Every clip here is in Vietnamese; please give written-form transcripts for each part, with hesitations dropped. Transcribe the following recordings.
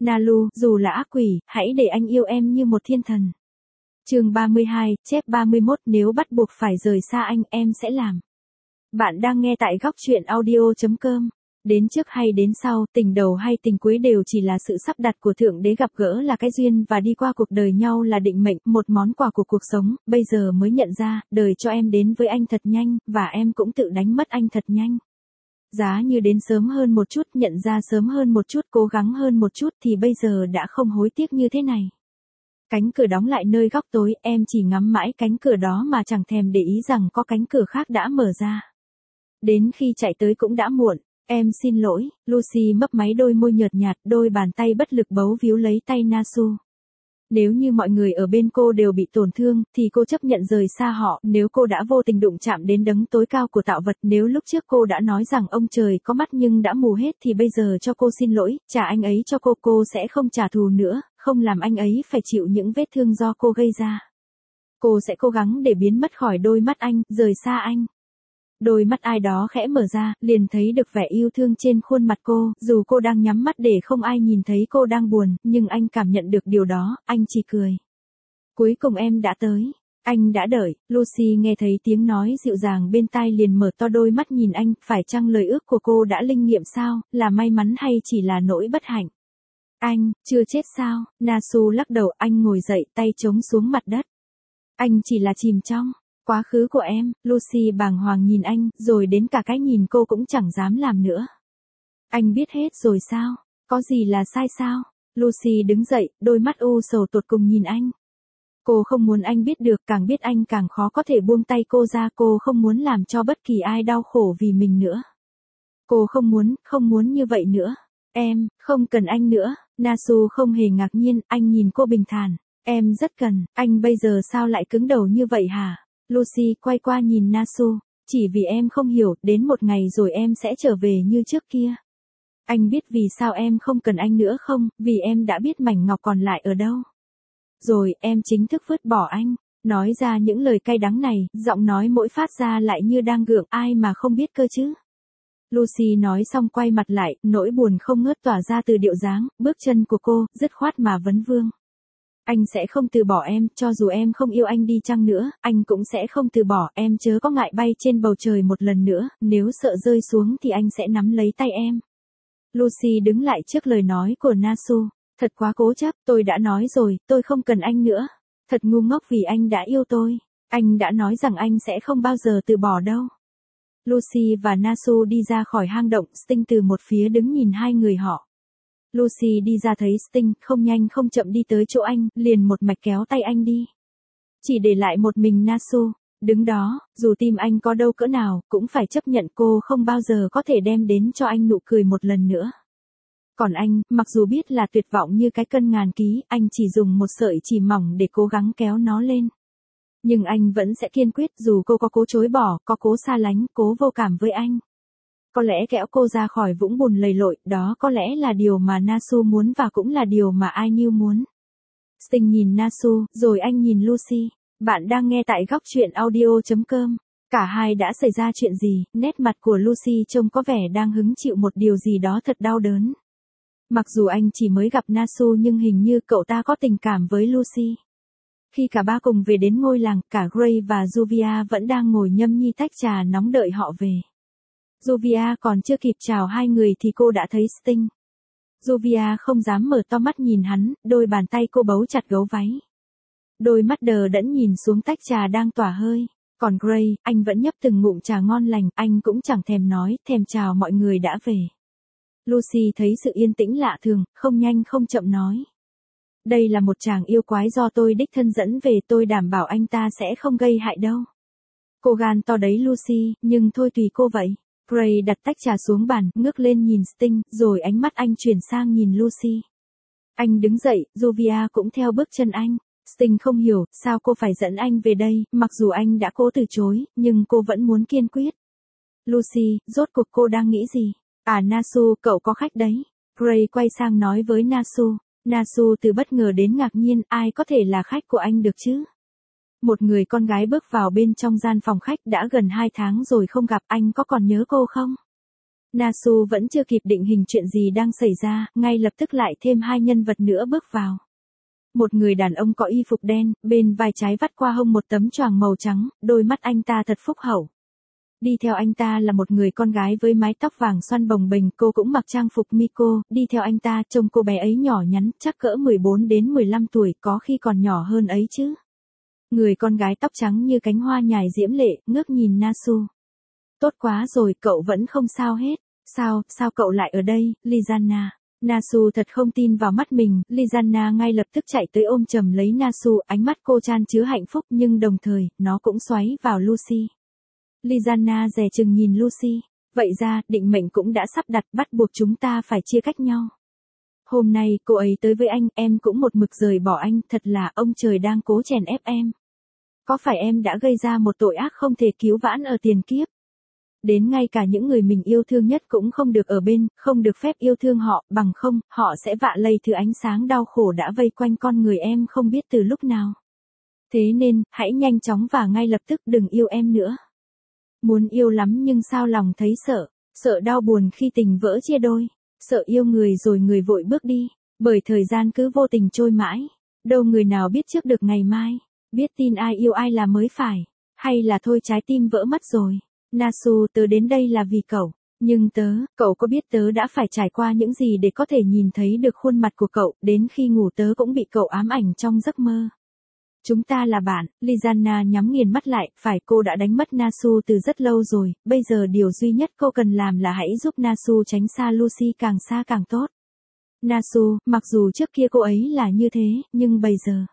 Nalu, dù là ác quỷ, hãy để anh yêu em như một thiên thần. Chương 32, chép 31, nếu bắt buộc phải rời xa anh, em sẽ làm. Bạn đang nghe tại góc truyện audio.com. Đến trước hay đến sau, tình đầu hay tình cuối đều chỉ là sự sắp đặt của Thượng Đế, gặp gỡ là cái duyên và đi qua cuộc đời nhau là định mệnh, một món quà của cuộc sống. Bây giờ mới nhận ra, đời cho em đến với anh thật nhanh, và em cũng tự đánh mất anh thật nhanh. Giá như đến sớm hơn một chút, nhận ra sớm hơn một chút, cố gắng hơn một chút thì bây giờ đã không hối tiếc như thế này. Cánh cửa đóng lại nơi góc tối, em chỉ ngắm mãi cánh cửa đó mà chẳng thèm để ý rằng có cánh cửa khác đã mở ra. Đến khi chạy tới cũng đã muộn. Em xin lỗi, Lucy mấp máy đôi môi nhợt nhạt, đôi bàn tay bất lực bấu víu lấy tay Nasu. Nếu như mọi người ở bên cô đều bị tổn thương, thì cô chấp nhận rời xa họ. Nếu cô đã vô tình đụng chạm đến đấng tối cao của tạo vật, nếu lúc trước cô đã nói rằng ông trời có mắt nhưng đã mù hết, thì bây giờ cho cô xin lỗi, trả anh ấy cho cô sẽ không trả thù nữa, không làm anh ấy phải chịu những vết thương do cô gây ra. Cô sẽ cố gắng để biến mất khỏi đôi mắt anh, rời xa anh. Đôi mắt ai đó khẽ mở ra, liền thấy được vẻ yêu thương trên khuôn mặt cô, dù cô đang nhắm mắt để không ai nhìn thấy cô đang buồn, nhưng anh cảm nhận được điều đó, anh chỉ cười. Cuối cùng em đã tới. Anh đã đợi. Lucy nghe thấy tiếng nói dịu dàng bên tai liền mở to đôi mắt nhìn anh, phải chăng lời ước của cô đã linh nghiệm sao, là may mắn hay chỉ là nỗi bất hạnh? Anh, chưa chết sao? Nasu lắc đầu, anh ngồi dậy, tay chống xuống mặt đất. Anh chỉ là chìm trong quá khứ của em. Lucy bàng hoàng nhìn anh, rồi đến cả cái nhìn cô cũng chẳng dám làm nữa. Anh biết hết rồi sao? Có gì là sai sao? Lucy đứng dậy, đôi mắt u sầu tột cùng nhìn anh. Cô không muốn anh biết được, càng biết anh càng khó có thể buông tay cô ra, cô không muốn làm cho bất kỳ ai đau khổ vì mình nữa. Cô không muốn như vậy nữa. Em, không cần anh nữa. Nasu không hề ngạc nhiên, anh nhìn cô bình thản. Em rất cần, anh bây giờ sao lại cứng đầu như vậy hả? Lucy quay qua nhìn Nasu, chỉ vì em không hiểu, đến một ngày rồi em sẽ trở về như trước kia. Anh biết vì sao em không cần anh nữa không, vì em đã biết mảnh ngọc còn lại ở đâu. Rồi, em chính thức vứt bỏ anh. Nói ra những lời cay đắng này, giọng nói mỗi phát ra lại như đang gượng, ai mà không biết cơ chứ. Lucy nói xong quay mặt lại, nỗi buồn không ngớt tỏa ra từ điệu dáng, bước chân của cô, dứt khoát mà vấn vương. Anh sẽ không từ bỏ em, cho dù em không yêu anh đi chăng nữa, anh cũng sẽ không từ bỏ, em chớ có ngại bay trên bầu trời một lần nữa, nếu sợ rơi xuống thì anh sẽ nắm lấy tay em. Lucy đứng lại trước lời nói của Nasu, thật quá cố chấp, tôi đã nói rồi, tôi không cần anh nữa. Thật ngu ngốc vì anh đã yêu tôi, anh đã nói rằng anh sẽ không bao giờ từ bỏ đâu. Lucy và Nasu đi ra khỏi hang động, Sting từ một phía đứng nhìn hai người họ. Lucy đi ra thấy Sting, không nhanh không chậm đi tới chỗ anh, liền một mạch kéo tay anh đi. Chỉ để lại một mình Nasu, đứng đó, dù tim anh có đau cỡ nào, cũng phải chấp nhận cô không bao giờ có thể đem đến cho anh nụ cười một lần nữa. Còn anh, mặc dù biết là tuyệt vọng như cái cân ngàn ký, anh chỉ dùng một sợi chỉ mỏng để cố gắng kéo nó lên. Nhưng anh vẫn sẽ kiên quyết, dù cô có cố chối bỏ, có cố xa lánh, cố vô cảm với anh. Có lẽ kéo cô ra khỏi vũng bùn lầy lội, đó có lẽ là điều mà Nasu muốn và cũng là điều mà I Knew muốn. Sting nhìn Nasu, rồi anh nhìn Lucy. Bạn đang nghe tại góc truyện audio.com. Cả hai đã xảy ra chuyện gì? Nét mặt của Lucy trông có vẻ đang hứng chịu một điều gì đó thật đau đớn. Mặc dù anh chỉ mới gặp Nasu nhưng hình như cậu ta có tình cảm với Lucy. Khi cả ba cùng về đến ngôi làng, cả Gray và Juvia vẫn đang ngồi nhâm nhi tách trà nóng đợi họ về. Juvia còn chưa kịp chào hai người thì cô đã thấy Sting. Juvia không dám mở to mắt nhìn hắn, đôi bàn tay cô bấu chặt gấu váy. Đôi mắt đờ đẫn nhìn xuống tách trà đang tỏa hơi. Còn Gray, anh vẫn nhấp từng ngụm trà ngon lành, anh cũng chẳng thèm nói, thèm chào mọi người đã về. Lucy thấy sự yên tĩnh lạ thường, không nhanh không chậm nói. Đây là một chàng yêu quái do tôi đích thân dẫn về, tôi đảm bảo anh ta sẽ không gây hại đâu. Cô gan to đấy Lucy, nhưng thôi tùy cô vậy. Gray đặt tách trà xuống bàn, ngước lên nhìn Sting, rồi ánh mắt anh chuyển sang nhìn Lucy. Anh đứng dậy, Juvia cũng theo bước chân anh. Sting không hiểu, sao cô phải dẫn anh về đây, mặc dù anh đã cố từ chối, nhưng cô vẫn muốn kiên quyết. Lucy, rốt cuộc cô đang nghĩ gì? À Nasu, cậu có khách đấy. Gray quay sang nói với Nasu. Nasu từ bất ngờ đến ngạc nhiên, ai có thể là khách của anh được chứ? Một người con gái bước vào bên trong gian phòng khách, đã gần 2 tháng rồi không gặp, anh có còn nhớ cô không? Nasu vẫn chưa kịp định hình chuyện gì đang xảy ra, ngay lập tức lại thêm hai nhân vật nữa bước vào. Một người đàn ông có y phục đen, bên vai trái vắt qua hông một tấm choàng màu trắng, đôi mắt anh ta thật phúc hậu. Đi theo anh ta là một người con gái với mái tóc vàng xoăn bồng bềnh, cô cũng mặc trang phục Miko, đi theo anh ta trông cô bé ấy nhỏ nhắn, chắc cỡ 14 đến 15 tuổi, có khi còn nhỏ hơn ấy chứ. Người con gái tóc trắng như cánh hoa nhài diễm lệ, ngước nhìn Nasu. Tốt quá rồi, cậu vẫn không sao hết. Sao cậu lại ở đây, Lizana? Nasu thật không tin vào mắt mình, Lizana ngay lập tức chạy tới ôm chầm lấy Nasu, ánh mắt cô chan chứa hạnh phúc nhưng đồng thời, nó cũng xoáy vào Lucy. Lizana dè chừng nhìn Lucy. Vậy ra, định mệnh cũng đã sắp đặt, bắt buộc chúng ta phải chia cách nhau. Hôm nay, cô ấy tới với anh, em cũng một mực rời bỏ anh, thật là ông trời đang cố chèn ép em. Có phải em đã gây ra một tội ác không thể cứu vãn ở tiền kiếp? Đến ngay cả những người mình yêu thương nhất cũng không được ở bên, không được phép yêu thương họ, bằng không, họ sẽ vạ lây thứ ánh sáng đau khổ đã vây quanh con người em không biết từ lúc nào. Thế nên, hãy nhanh chóng và ngay lập tức đừng yêu em nữa. Muốn yêu lắm nhưng sao lòng thấy sợ, sợ đau buồn khi tình vỡ chia đôi, sợ yêu người rồi người vội bước đi, bởi thời gian cứ vô tình trôi mãi, đâu người nào biết trước được ngày mai, biết tin ai yêu ai là mới phải, hay là thôi trái tim vỡ mất rồi. Nasu, tớ đến đây là vì cậu, nhưng cậu có biết tớ đã phải trải qua những gì để có thể nhìn thấy được khuôn mặt của cậu, đến khi ngủ tớ cũng bị cậu ám ảnh trong giấc mơ. Chúng ta là bạn, Lizana nhắm nghiền mắt lại, phải cô đã đánh mất Nasu từ rất lâu rồi, bây giờ điều duy nhất cô cần làm là hãy giúp Nasu tránh xa Lucy càng xa càng tốt. Nasu, mặc dù trước kia cô ấy là như thế, nhưng bây giờ.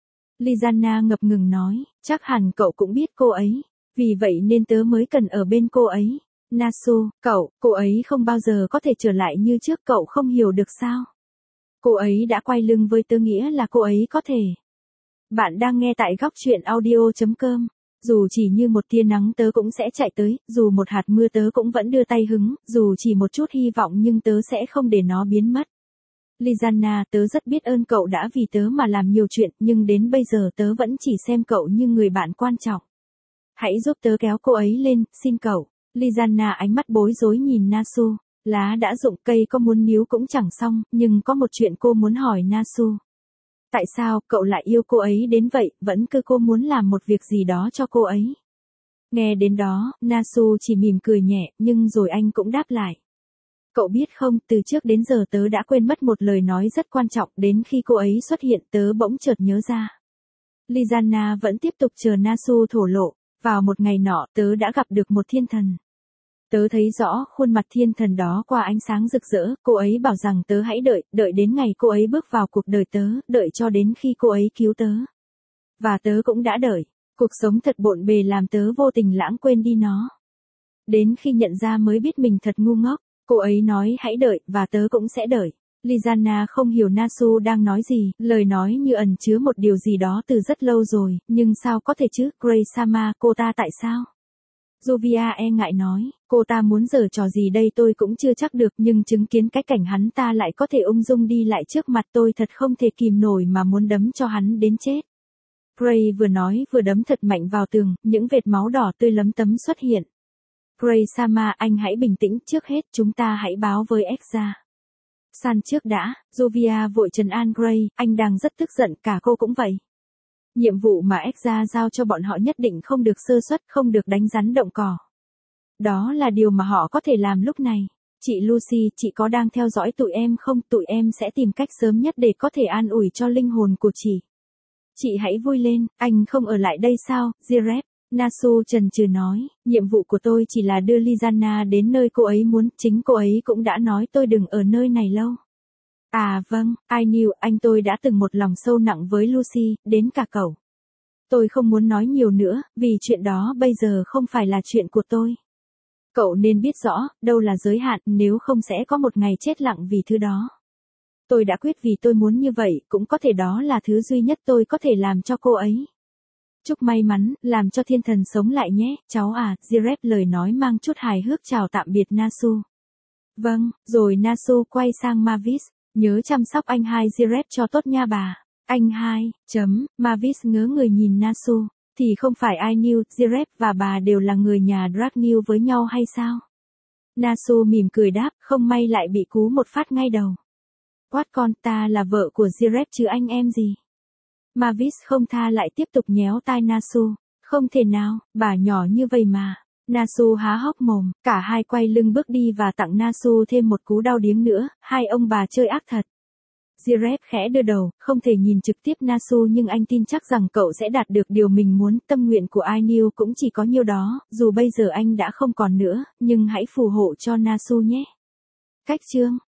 Lizana ngập ngừng nói, chắc hẳn cậu cũng biết cô ấy, vì vậy nên tớ mới cần ở bên cô ấy. Nasu, cô ấy không bao giờ có thể trở lại như trước, cậu không hiểu được sao? Cô ấy đã quay lưng với tớ nghĩa là cô ấy có thể. Bạn đang nghe tại góc truyện audio.com. Dù chỉ như một tia nắng tớ cũng sẽ chạy tới, dù một hạt mưa tớ cũng vẫn đưa tay hứng, dù chỉ một chút hy vọng nhưng tớ sẽ không để nó biến mất. Lizana, tớ rất biết ơn cậu đã vì tớ mà làm nhiều chuyện, nhưng đến bây giờ tớ vẫn chỉ xem cậu như người bạn quan trọng. Hãy giúp tớ kéo cô ấy lên, xin cậu. Lizana ánh mắt bối rối nhìn Nasu. Lá đã rụng, cây có muốn níu cũng chẳng xong, nhưng có một chuyện cô muốn hỏi Nasu. Tại sao cậu lại yêu cô ấy đến vậy, vẫn cứ cô muốn làm một việc gì đó cho cô ấy? Nghe đến đó, Nasu chỉ mỉm cười nhẹ, nhưng rồi anh cũng đáp lại. Cậu biết không, từ trước đến giờ tớ đã quên mất một lời nói rất quan trọng, đến khi cô ấy xuất hiện tớ bỗng chợt nhớ ra. Lizana vẫn tiếp tục chờ Nasu thổ lộ. Vào một ngày nọ, tớ đã gặp được một thiên thần. Tớ thấy rõ khuôn mặt thiên thần đó qua ánh sáng rực rỡ, cô ấy bảo rằng tớ hãy đợi đến ngày cô ấy bước vào cuộc đời tớ, đợi cho đến khi cô ấy cứu tớ. Và tớ cũng đã đợi. Cuộc sống thật bộn bề làm tớ vô tình lãng quên đi nó. Đến khi nhận ra mới biết mình thật ngu ngốc, cô ấy nói hãy đợi, và tớ cũng sẽ đợi. Lizana không hiểu Nasu đang nói gì, lời nói như ẩn chứa một điều gì đó từ rất lâu rồi, nhưng sao có thể chứ, Grace-sama, cô ta tại sao? Juvia e ngại nói, cô ta muốn giở trò gì đây tôi cũng chưa chắc được, nhưng chứng kiến cái cảnh hắn ta lại có thể ung dung đi lại trước mặt tôi thật không thể kìm nổi mà muốn đấm cho hắn đến chết. Gray vừa nói vừa đấm thật mạnh vào tường, những vệt máu đỏ tươi lấm tấm xuất hiện. Grace-sama, anh hãy bình tĩnh, trước hết chúng ta hãy báo với Exa. San trước đã, Juvia vội trấn an Gray, anh đang rất tức giận, cả cô cũng vậy. Nhiệm vụ mà Exa giao cho bọn họ nhất định không được sơ suất, không được đánh rắn động cỏ. Đó là điều mà họ có thể làm lúc này. Chị Lucy, chị có đang theo dõi tụi em không? Tụi em sẽ tìm cách sớm nhất để có thể an ủi cho linh hồn của chị. Chị hãy vui lên, anh không ở lại đây sao, Jirep? Nasu chần chừ nói, nhiệm vụ của tôi chỉ là đưa Lizana đến nơi cô ấy muốn, chính cô ấy cũng đã nói tôi đừng ở nơi này lâu. À vâng, I knew, tôi đã từng một lòng sâu nặng với Lucy, đến cả cậu. Tôi không muốn nói nhiều nữa, vì chuyện đó bây giờ không phải là chuyện của tôi. Cậu nên biết rõ, đâu là giới hạn, nếu không sẽ có một ngày chết lặng vì thứ đó. Tôi đã quyết vì tôi muốn như vậy, cũng có thể đó là thứ duy nhất tôi có thể làm cho cô ấy. Chúc may mắn, làm cho thiên thần sống lại nhé, cháu à, Jirep lời nói mang chút hài hước chào tạm biệt Nasu. Vâng, rồi Nasu quay sang Mavis, nhớ chăm sóc anh hai Jirep cho tốt nha bà. Anh hai, Mavis ngớ người nhìn Nasu, thì không phải I knew, Jirep và bà đều là người nhà Dragnew với nhau hay sao? Nasu mỉm cười đáp, không may lại bị cú một phát ngay đầu. Quát con, ta là vợ của Jirep chứ anh em gì. Mavis không tha lại tiếp tục nhéo tai Nasu. Không thể nào, bà nhỏ như vậy mà. Nasu há hốc mồm, cả hai quay lưng bước đi và tặng Nasu thêm một cú đau điếng nữa, hai ông bà chơi ác thật. Jirep khẽ đưa đầu, không thể nhìn trực tiếp Nasu nhưng anh tin chắc rằng cậu sẽ đạt được điều mình muốn, tâm nguyện của Ainul cũng chỉ có nhiêu đó, dù bây giờ anh đã không còn nữa, nhưng hãy phù hộ cho Nasu nhé. Cách chương